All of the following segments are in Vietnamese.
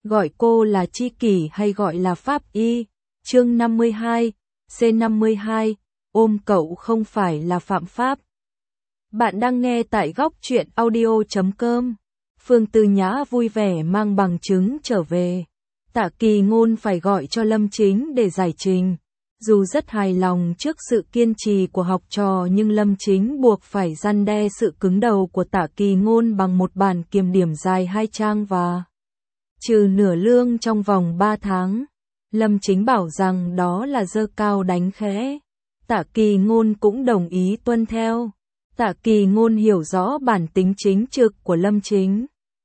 gọi cô là tri kỷ hay gọi là pháp y. Chương 52, C52, ôm cậu không phải là phạm pháp. Bạn đang nghe tại góc truyện audio.com. Phương Tư Nhã vui vẻ mang bằng chứng trở về. Tạ Kỳ Ngôn phải gọi cho Lâm Chính để giải trình. Dù rất hài lòng trước sự kiên trì của học trò nhưng Lâm Chính buộc phải răn đe sự cứng đầu của Tạ Kỳ Ngôn bằng một bản kiểm điểm dài 2 trang và trừ nửa lương trong vòng 3 tháng. Lâm Chính bảo rằng đó là giơ cao đánh khẽ. Tạ Kỳ Ngôn cũng đồng ý tuân theo. Tạ Kỳ Ngôn hiểu rõ bản tính chính trực của Lâm Chính.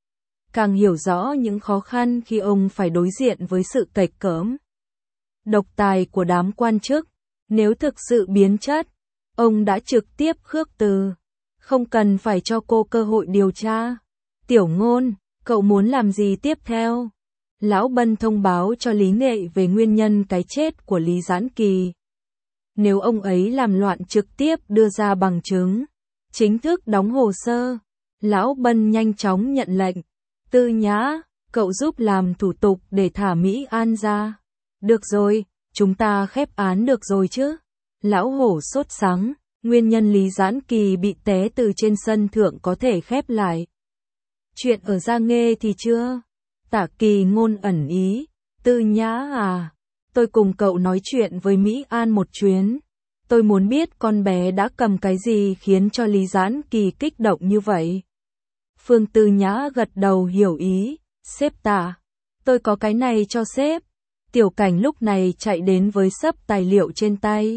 Càng hiểu rõ những khó khăn khi ông phải đối diện với sự cạch cỡm, độc tài của đám quan chức. Nếu thực sự biến chất, ông đã trực tiếp khước từ. Không cần phải cho cô cơ hội điều tra. Tiểu Ngôn, cậu muốn làm gì tiếp theo? Lão Bân thông báo cho Lý Nghệ về nguyên nhân cái chết của Lý Giãn Kỳ. Nếu ông ấy làm loạn trực tiếp đưa ra bằng chứng, chính thức đóng hồ sơ. Lão Bân nhanh chóng nhận lệnh. Tư Nhã, cậu giúp làm thủ tục để thả Mỹ An ra. Được rồi, chúng ta khép án được rồi chứ? Lão Hổ sốt sắng, nguyên nhân Lý Giãn Kỳ bị té từ trên sân thượng có thể khép lại. Chuyện ở Gia Nghê thì chưa? Tạ Kỳ Ngôn ẩn ý. Tư Nhã à, tôi cùng cậu nói chuyện với Mỹ An một chuyến. Tôi muốn biết con bé đã cầm cái gì khiến cho Lý Giãn Kỳ kích động như vậy. Phương Tư Nhã gật đầu hiểu ý. Sếp Tạ, tôi có cái này cho sếp. Tiểu Cảnh lúc này chạy đến với xấp tài liệu trên tay.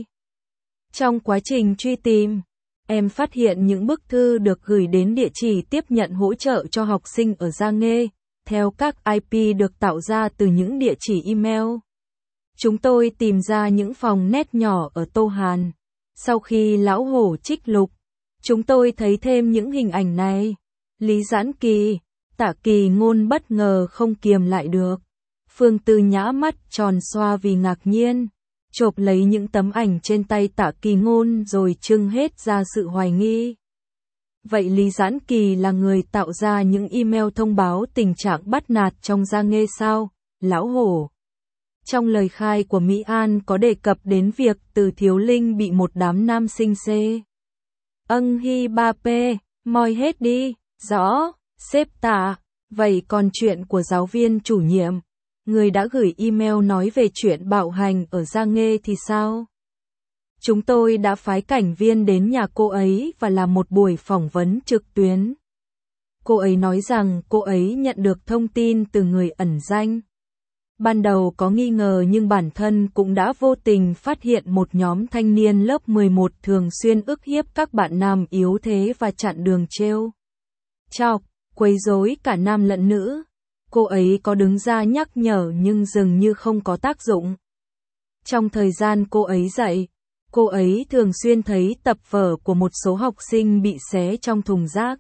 Trong quá trình truy tìm, em phát hiện những bức thư được gửi đến địa chỉ tiếp nhận hỗ trợ cho học sinh ở Gia Nghê, theo các IP được tạo ra từ những địa chỉ email. Chúng tôi tìm ra những phòng net nhỏ ở Tô Hàn. Sau khi Lão Hổ trích lục, chúng tôi thấy thêm những hình ảnh này. Lý Giãn Kỳ, Tạ Kỳ Ngôn bất ngờ không kiềm lại được. Phương Tư Nhã mắt tròn xoa vì ngạc nhiên, chộp lấy những tấm ảnh trên tay Tạ Kỳ Ngôn rồi trưng hết ra sự hoài nghi. Vậy Lý Giãn Kỳ là người tạo ra những email thông báo tình trạng bắt nạt trong Gia Nghê sao? Lão Hổ. Trong lời khai của Mỹ An có đề cập đến việc Từ Thiếu Linh bị một đám nam sinh hi ba p, moi hết đi. Rõ, sếp Tạ. Vậy còn chuyện của giáo viên chủ nhiệm, người đã gửi email nói về chuyện bạo hành ở Gia Nghê thì sao? Chúng tôi đã phái cảnh viên đến nhà cô ấy và làm một buổi phỏng vấn trực tuyến. Cô ấy nói rằng cô ấy nhận được thông tin từ người ẩn danh. Ban đầu có nghi ngờ nhưng bản thân cũng đã vô tình phát hiện một nhóm thanh niên lớp 11 thường xuyên ức hiếp các bạn nam yếu thế và chặn đường trêu chọc, quấy rối cả nam lẫn nữ. Cô ấy có đứng ra nhắc nhở nhưng dường như không có tác dụng. Trong thời gian cô ấy dạy, cô ấy thường xuyên thấy tập vở của một số học sinh bị xé trong thùng rác.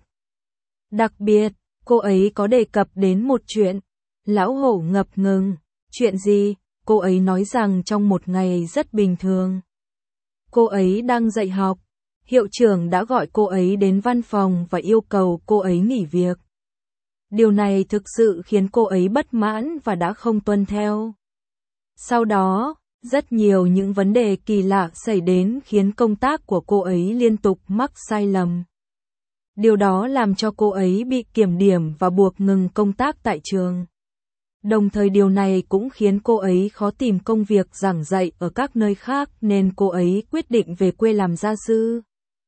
Đặc biệt, cô ấy có đề cập đến một chuyện. Lão Hổ ngập ngừng. Chuyện gì? Cô ấy nói rằng trong một ngày rất bình thường, cô ấy đang dạy học. Hiệu trưởng đã gọi cô ấy đến văn phòng và yêu cầu cô ấy nghỉ việc. Điều này thực sự khiến cô ấy bất mãn và đã không tuân theo. Sau đó, rất nhiều những vấn đề kỳ lạ xảy đến khiến công tác của cô ấy liên tục mắc sai lầm. Điều đó làm cho cô ấy bị kiểm điểm và buộc ngừng công tác tại trường. Đồng thời điều này cũng khiến cô ấy khó tìm công việc giảng dạy ở các nơi khác nên cô ấy quyết định về quê làm gia sư.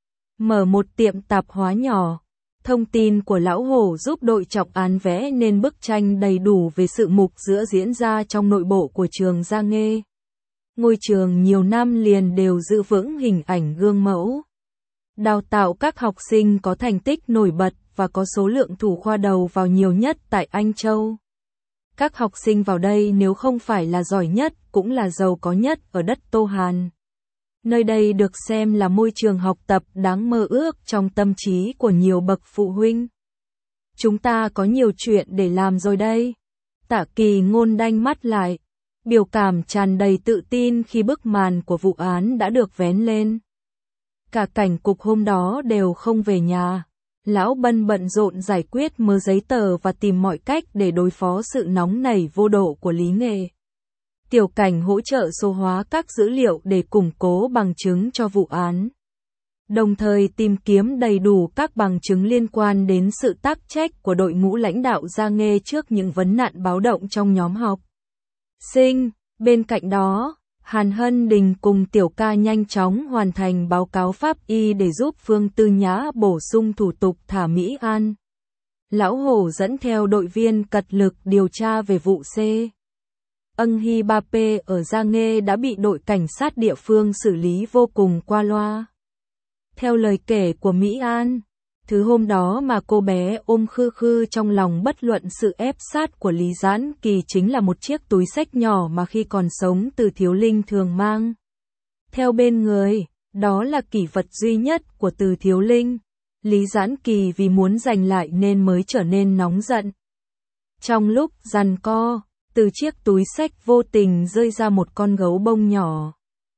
Mở một tiệm tạp hóa nhỏ. Thông tin của Lão Hổ giúp đội trọng án vẽ nên bức tranh đầy đủ về sự mục giữa diễn ra trong nội bộ của trường Gia Nghê. Ngôi trường nhiều năm liền đều giữ vững hình ảnh gương mẫu, đào tạo các học sinh có thành tích nổi bật và có số lượng thủ khoa đầu vào nhiều nhất tại Anh Châu. Các học sinh vào đây nếu không phải là giỏi nhất cũng là giàu có nhất ở đất Tô Hàn. Nơi đây được xem là môi trường học tập đáng mơ ước trong tâm trí của nhiều bậc phụ huynh. Chúng ta có nhiều chuyện để làm rồi đây. Tạ Kỳ Ngôn đanh mắt lại, biểu cảm tràn đầy tự tin khi bức màn của vụ án đã được vén lên. Cả cảnh cục hôm đó đều không về nhà. Lão Bân bận rộn giải quyết mớ giấy tờ và tìm mọi cách để đối phó sự nóng nảy vô độ của Lý Nghệ. Tiểu Cảnh hỗ trợ số hóa các dữ liệu để củng cố bằng chứng cho vụ án, đồng thời tìm kiếm đầy đủ các bằng chứng liên quan đến sự tác trách của đội ngũ lãnh đạo Gia Nghê trước những vấn nạn báo động trong nhóm học sinh. Bên cạnh đó, Hàn Hân Đình cùng Tiểu Ca nhanh chóng hoàn thành báo cáo pháp y để giúp Phương Tư Nhã bổ sung thủ tục thả Mỹ An. Lão Hổ dẫn theo đội viên cật lực điều tra về vụ C. Ân Hy Ba P ở Gia Nghê đã bị đội cảnh sát địa phương xử lý vô cùng qua loa. Theo lời kể của Mỹ An, thứ hôm đó mà cô bé ôm khư khư trong lòng bất luận sự ép sát của Lý Giãn Kỳ chính là một chiếc túi xách nhỏ mà khi còn sống Từ Thiếu Linh thường mang theo bên người, đó là kỷ vật duy nhất của Từ Thiếu Linh. Lý Giãn Kỳ vì muốn giành lại nên mới trở nên nóng giận. Trong lúc giằng co, từ chiếc túi xách vô tình rơi ra một con gấu bông nhỏ.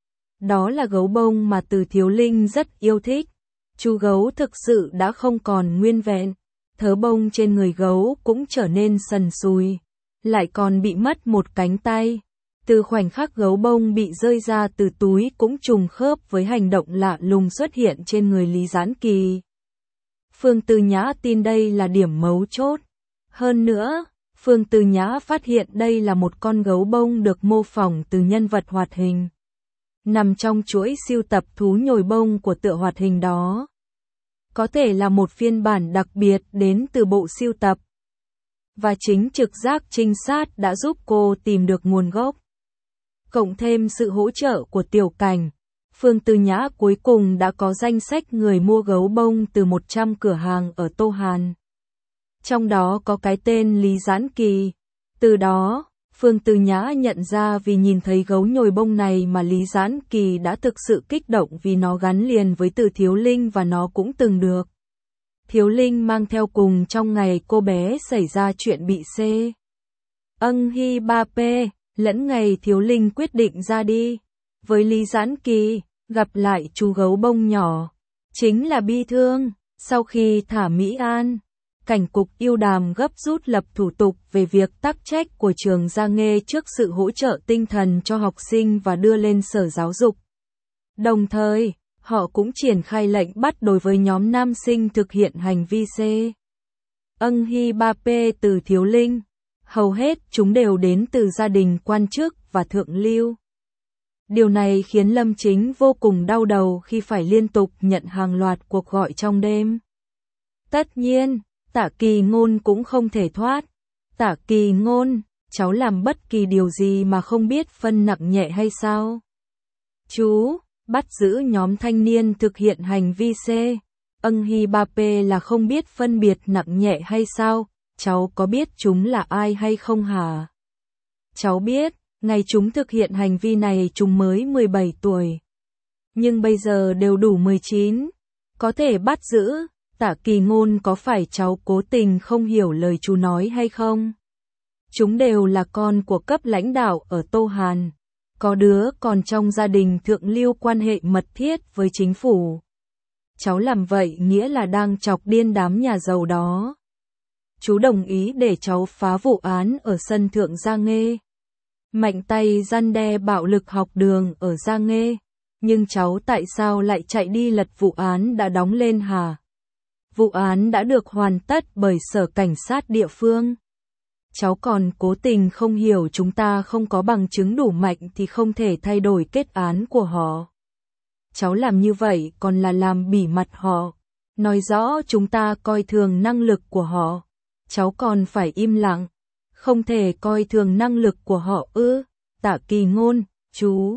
Đó là gấu bông mà Từ Thiếu Linh rất yêu thích. Chú gấu thực sự đã không còn nguyên vẹn, thớ bông trên người gấu cũng trở nên sần sùi, lại còn bị mất một cánh tay. Từ khoảnh khắc gấu bông bị rơi ra từ túi cũng trùng khớp với hành động lạ lùng xuất hiện trên người Lý Giãn Kỳ. Phương Tư Nhã tin đây là điểm mấu chốt. Hơn nữa, Phương Tư Nhã phát hiện đây là một con gấu bông được mô phỏng từ nhân vật hoạt hình, nằm trong chuỗi sưu tập thú nhồi bông của tựa hoạt hình đó. Có thể là một phiên bản đặc biệt đến từ bộ sưu tập. Và chính trực giác trinh sát đã giúp cô tìm được nguồn gốc. Cộng thêm sự hỗ trợ của Tiểu Cảnh, Phương Tư Nhã cuối cùng đã có danh sách người mua gấu bông từ 100 cửa hàng ở Tô Hàn. Trong đó có cái tên Lý Giãn Kỳ. Từ đó, Phương Tư Nhã nhận ra vì nhìn thấy gấu nhồi bông này mà Lý Giãn Kỳ đã thực sự kích động vì nó gắn liền với Từ Thiếu Linh và nó cũng từng được Thiếu Linh mang theo cùng trong ngày cô bé xảy ra chuyện bị C. Ân Hy Ba P, lẫn ngày Thiếu Linh quyết định ra đi với Lý Giãn Kỳ, gặp lại chú gấu bông nhỏ. Chính là bi thương, sau khi thả Mỹ An, cảnh cục yêu đàm gấp rút lập thủ tục về việc tác trách của trường Gia Nghê trước sự hỗ trợ tinh thần cho học sinh và đưa lên Sở Giáo dục. Đồng thời, họ cũng triển khai lệnh bắt đối với nhóm nam sinh thực hiện hành vi C. Ân Hy Ba P từ Thiếu Linh. Hầu hết chúng đều đến từ gia đình quan chức và thượng lưu. Điều này khiến Lâm Chính vô cùng đau đầu khi phải liên tục nhận hàng loạt cuộc gọi trong đêm. Tất nhiên, Tả Kỳ Ngôn cũng không thể thoát. Tả Kỳ Ngôn, cháu làm bất kỳ điều gì mà không biết phân nặng nhẹ hay sao? Chú, bắt giữ nhóm thanh niên thực hiện hành vi C. Ân Hy Ba P là không biết phân biệt nặng nhẹ hay sao? Cháu có biết chúng là ai hay không hả? Cháu biết, ngày chúng thực hiện hành vi này chúng mới 17 tuổi. Nhưng bây giờ đều đủ 19. Có thể bắt giữ. Tả Kỳ Ngôn, có phải cháu cố tình không hiểu lời chú nói hay không? Chúng đều là con của cấp lãnh đạo ở Tô Hàn. Có đứa còn trong gia đình thượng lưu quan hệ mật thiết với chính phủ. Cháu làm vậy nghĩa là đang chọc điên đám nhà giàu đó. Chú đồng ý để cháu phá vụ án ở sân thượng Gia Nghê. Mạnh tay răn đe bạo lực học đường ở Gia Nghê. Nhưng cháu tại sao lại chạy đi lật vụ án đã đóng lên hả? Vụ án đã được hoàn tất bởi sở cảnh sát địa phương. Cháu còn cố tình không hiểu chúng ta không có bằng chứng đủ mạnh thì không thể thay đổi kết án của họ. Cháu làm như vậy còn là làm bỉ mặt họ. Nói rõ chúng ta coi thường năng lực của họ. Cháu còn phải im lặng. Không thể coi thường năng lực của họ ư? Tả Kỳ Ngôn, chú.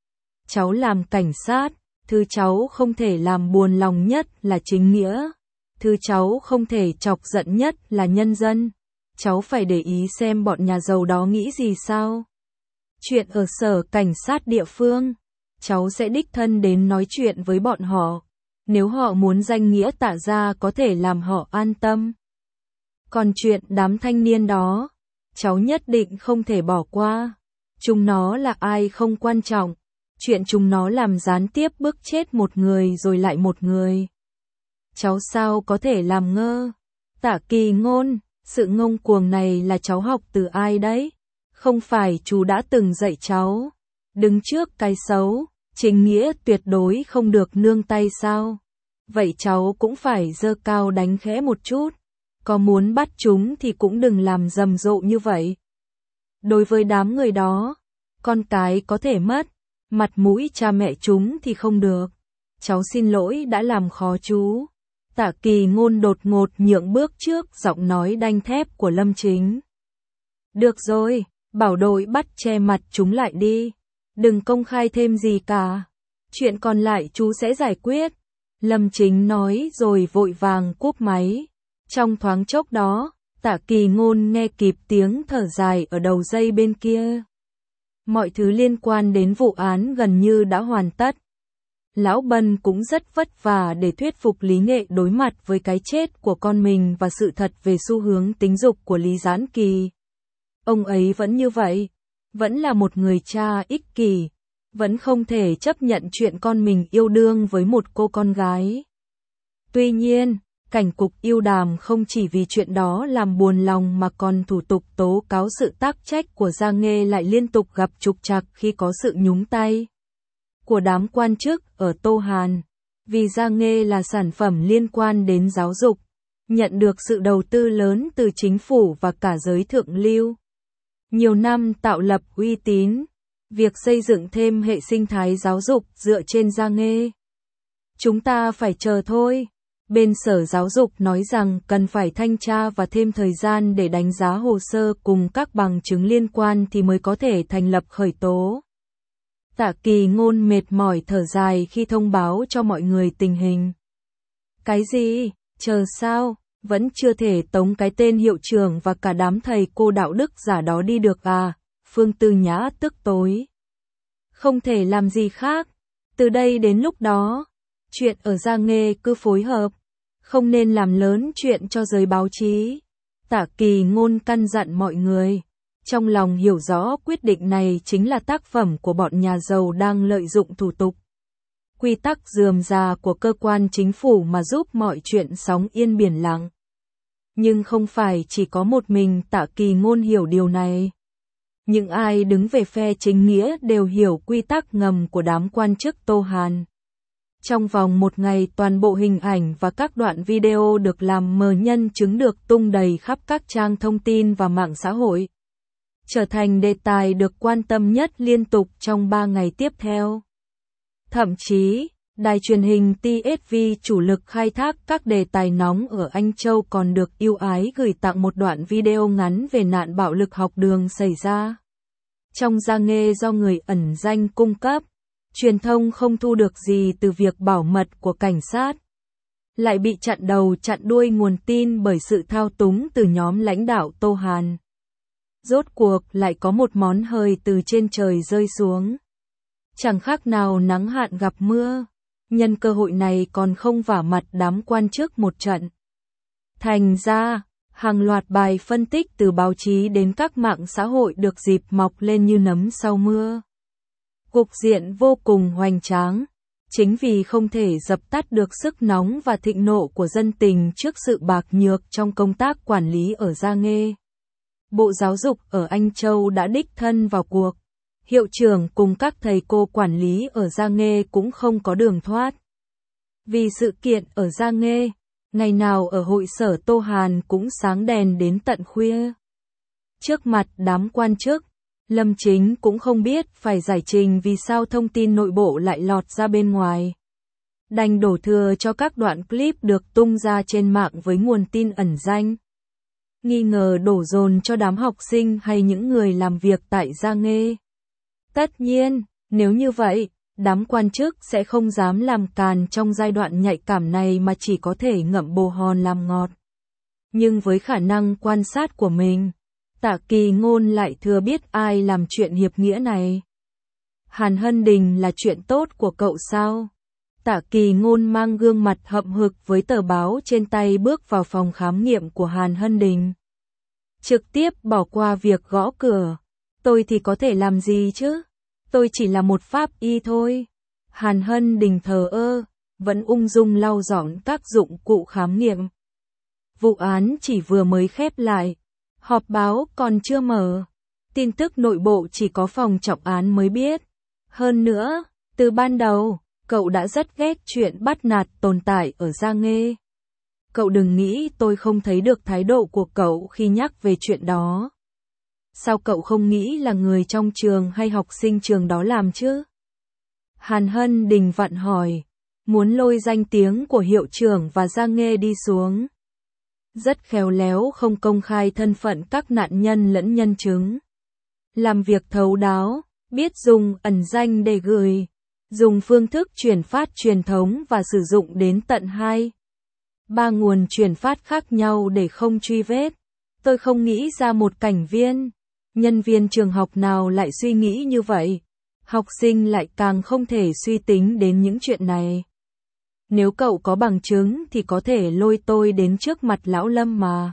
Cháu làm cảnh sát, thứ cháu không thể làm buồn lòng nhất là chính nghĩa. Thứ cháu không thể chọc giận nhất là nhân dân. Cháu phải để ý xem bọn nhà giàu đó nghĩ gì sao. Chuyện ở sở cảnh sát địa phương, cháu sẽ đích thân đến nói chuyện với bọn họ. Nếu họ muốn danh nghĩa Tạ gia có thể làm họ an tâm. Còn chuyện đám thanh niên đó, cháu nhất định không thể bỏ qua. Chúng nó là ai không quan trọng. Chuyện chúng nó làm gián tiếp bức chết một người rồi lại một người. cháu sao có thể làm ngơ. Tạ Kỳ Ngôn, sự ngông cuồng này là cháu học từ ai đấy? Không phải chú đã từng dạy cháu, đứng trước cái xấu, chính nghĩa tuyệt đối không được nương tay sao? Vậy cháu cũng phải giơ cao đánh khẽ một chút, có muốn bắt chúng thì cũng đừng làm rầm rộ như vậy. Đối với đám người đó, con cái có thể mất, mặt mũi cha mẹ chúng thì không được. Cháu xin lỗi đã làm khó chú. Tạ Kỳ Ngôn đột ngột nhượng bước trước giọng nói đanh thép của Lâm Chính. Được rồi, bảo đội bắt che mặt chúng lại đi. Đừng công khai thêm gì cả. Chuyện còn lại chú sẽ giải quyết. Lâm Chính nói rồi vội vàng cúp máy. Trong thoáng chốc đó, Tạ Kỳ Ngôn nghe kịp tiếng thở dài ở đầu dây bên kia. Mọi thứ liên quan đến vụ án gần như đã hoàn tất. Lão Bân cũng rất vất vả để thuyết phục Lý Nghệ đối mặt với cái chết của con mình và sự thật về xu hướng tính dục của Lý Giãn Kỳ. Ông ấy vẫn như vậy, vẫn là một người cha ích kỷ, vẫn không thể chấp nhận chuyện con mình yêu đương với một cô con gái. Tuy nhiên, cảnh cục yêu đàm không chỉ vì chuyện đó làm buồn lòng mà còn thủ tục tố cáo sự tác trách của Gia Nghê lại liên tục gặp trục trặc khi có sự nhúng tay của đám quan chức ở Tô Hàn. Vì Gia Nghê là sản phẩm liên quan đến giáo dục, nhận được sự đầu tư lớn từ chính phủ và cả giới thượng lưu. Nhiều năm tạo lập uy tín, việc xây dựng thêm hệ sinh thái giáo dục dựa trên Gia Nghê. Chúng ta phải chờ thôi. Bên Sở Giáo dục nói rằng cần phải thanh tra và thêm thời gian để đánh giá hồ sơ cùng các bằng chứng liên quan thì mới có thể thành lập khởi tố. Tạ Kỳ Ngôn mệt mỏi thở dài khi thông báo cho mọi người tình hình. Cái gì? Chờ sao? Vẫn chưa thể tống cái tên hiệu trưởng và cả đám thầy cô đạo đức giả đó đi được à? Phương Tư Nhã tức tối. Không thể làm gì khác. Từ đây đến lúc đó, chuyện ở Gia Nghê cứ phối hợp. Không nên làm lớn chuyện cho giới báo chí. Tạ Kỳ Ngôn căn dặn mọi người. Trong lòng hiểu rõ quyết định này chính là tác phẩm của bọn nhà giàu đang lợi dụng thủ tục, quy tắc rườm rà của cơ quan chính phủ mà giúp mọi chuyện sóng yên biển lặng. Nhưng không phải chỉ có một mình Tạ Kỳ Ngôn hiểu điều này. Những ai đứng về phe chính nghĩa đều hiểu quy tắc ngầm của đám quan chức Tô Hàn. Trong vòng một ngày toàn bộ hình ảnh và các đoạn video được làm mờ nhân chứng được tung đầy khắp các trang thông tin và mạng xã hội, trở thành đề tài được quan tâm nhất liên tục trong 3 ngày tiếp theo. Thậm chí, đài truyền hình TSV chủ lực khai thác các đề tài nóng ở Anh Châu còn được ưu ái gửi tặng một đoạn video ngắn về nạn bạo lực học đường xảy ra trong Gia Nghê do người ẩn danh cung cấp. Truyền thông không thu được gì từ việc bảo mật của cảnh sát, lại bị chặn đầu chặn đuôi nguồn tin bởi sự thao túng từ nhóm lãnh đạo Tô Hàn. Rốt cuộc lại có một món hời từ trên trời rơi xuống. Chẳng khác nào nắng hạn gặp mưa, nhân cơ hội này còn không vả mặt đám quan chức một trận. Thành ra, hàng loạt bài phân tích từ báo chí đến các mạng xã hội được dịp mọc lên như nấm sau mưa. Cục diện vô cùng hoành tráng, chính vì không thể dập tắt được sức nóng và thịnh nộ của dân tình trước sự bạc nhược trong công tác quản lý ở Gia Nghê. Bộ Giáo dục ở Anh Châu đã đích thân vào cuộc. Hiệu trưởng cùng các thầy cô quản lý ở Gia Nghê cũng không có đường thoát. Vì sự kiện ở Gia Nghê, ngày nào ở hội sở Tô Hàn cũng sáng đèn đến tận khuya. Trước mặt đám quan chức, Lâm Chính cũng không biết phải giải trình vì sao thông tin nội bộ lại lọt ra bên ngoài. Đành đổ thừa cho các đoạn clip được tung ra trên mạng với nguồn tin ẩn danh. Nghi ngờ đổ dồn cho đám học sinh hay những người làm việc tại Gia Nghê. Tất nhiên, nếu như vậy, đám quan chức sẽ không dám làm càn trong giai đoạn nhạy cảm này mà chỉ có thể ngậm bồ hòn làm ngọt. Nhưng với khả năng quan sát của mình, Tạ Kỳ Ngôn lại thừa biết ai làm chuyện hiệp nghĩa này. Hàn Hân Đình là chuyện tốt của cậu sao? Tạ Kỳ Ngôn mang gương mặt hậm hực với tờ báo trên tay bước vào phòng khám nghiệm của Hàn Hân Đình. Trực tiếp bỏ qua việc gõ cửa. Tôi thì có thể làm gì chứ? Tôi chỉ là một pháp y thôi. Hàn Hân Đình thờ ơ, vẫn ung dung lau dọn các dụng cụ khám nghiệm. Vụ án chỉ vừa mới khép lại, họp báo còn chưa mở, tin tức nội bộ chỉ có phòng trọng án mới biết. Hơn nữa, từ ban đầu, cậu đã rất ghét chuyện bắt nạt tồn tại ở Gia Nghê. Cậu đừng nghĩ tôi không thấy được thái độ của cậu khi nhắc về chuyện đó. Sao cậu không nghĩ là người trong trường hay học sinh trường đó làm chứ? Hàn Hân Đình vặn hỏi, muốn lôi danh tiếng của hiệu trưởng và Gia Nghê đi xuống. Rất khéo léo không công khai thân phận các nạn nhân lẫn nhân chứng. Làm việc thấu đáo, biết dùng ẩn danh để gửi, dùng phương thức truyền phát truyền thống và sử dụng đến tận 2-3 nguồn truyền phát khác nhau để không truy vết. Tôi không nghĩ ra một cảnh viên, nhân viên trường học nào lại suy nghĩ như vậy. Học sinh lại càng không thể suy tính đến những chuyện này. Nếu cậu có bằng chứng thì có thể lôi tôi đến trước mặt lão Lâm mà.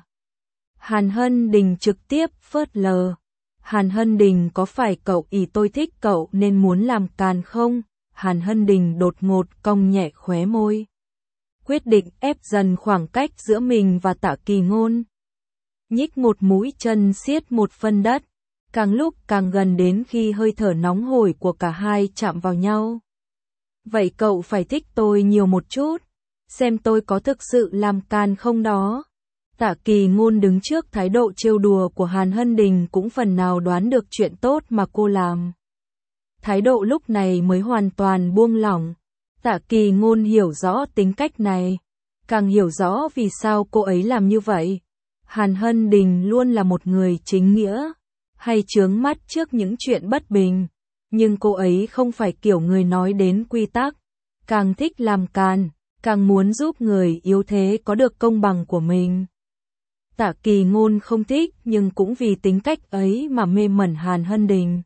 Hàn Hân Đình trực tiếp phớt lờ. Hàn Hân Đình, có phải cậu ý tôi thích cậu nên muốn làm càn không? Hàn Hân Đình đột ngột cong nhẹ khóe môi. Quyết định ép dần khoảng cách giữa mình và Tạ Kỳ Ngôn. Nhích một mũi chân siết một phân đất. Càng lúc càng gần đến khi hơi thở nóng hổi của cả hai chạm vào nhau. Vậy cậu phải thích tôi nhiều một chút, xem tôi có thực sự làm càn không đó. Tạ Kỳ Ngôn đứng trước thái độ trêu đùa của Hàn Hân Đình cũng phần nào đoán được chuyện tốt mà cô làm. Thái độ lúc này mới hoàn toàn buông lỏng. Tạ Kỳ Ngôn hiểu rõ tính cách này, càng hiểu rõ vì sao cô ấy làm như vậy. Hàn Hân Đình luôn là một người chính nghĩa, hay chướng mắt trước những chuyện bất bình, nhưng cô ấy không phải kiểu người nói đến quy tắc, càng thích làm càn, càng muốn giúp người yếu thế có được công bằng của mình. Tạ Kỳ Ngôn không thích nhưng cũng vì tính cách ấy mà mê mẩn Hàn Hân Đình.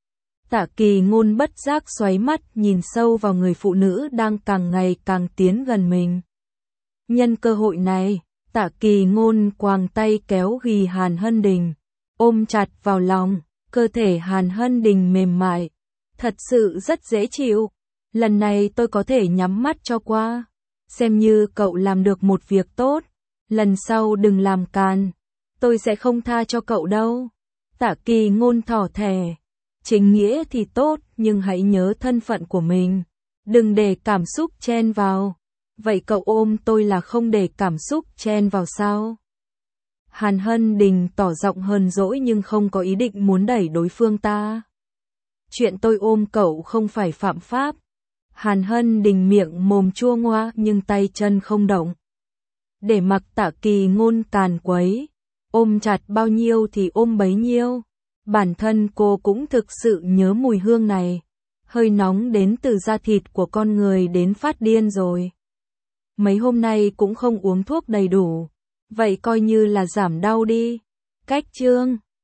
Tạ Kỳ Ngôn bất giác xoáy mắt nhìn sâu vào người phụ nữ đang càng ngày càng tiến gần mình. Nhân cơ hội này, Tạ Kỳ Ngôn quàng tay kéo ghì Hàn Hân Đình, ôm chặt vào lòng, cơ thể Hàn Hân Đình mềm mại, thật sự rất dễ chịu. Lần này tôi có thể nhắm mắt cho qua, xem như cậu làm được một việc tốt, lần sau đừng làm càn, tôi sẽ không tha cho cậu đâu. Tạ Kỳ Ngôn thỏ thẻ, chính nghĩa thì tốt nhưng hãy nhớ thân phận của mình, đừng để cảm xúc chen vào. Vậy cậu ôm tôi là không để cảm xúc chen vào sao? Hàn Hân Đình tỏ giọng hờn dỗi nhưng không có ý định muốn đẩy đối phương ta. Chuyện tôi ôm cậu không phải phạm pháp. Hàn Hân Đình miệng mồm chua ngoa nhưng tay chân không động. Để mặc Tạ Kỳ Ngôn càn quấy, ôm chặt bao nhiêu thì ôm bấy nhiêu. Bản thân cô cũng thực sự nhớ mùi hương này, hơi nóng đến từ da thịt của con người đến phát điên rồi. Mấy hôm nay cũng không uống thuốc đầy đủ, vậy coi như là giảm đau đi. Cách chương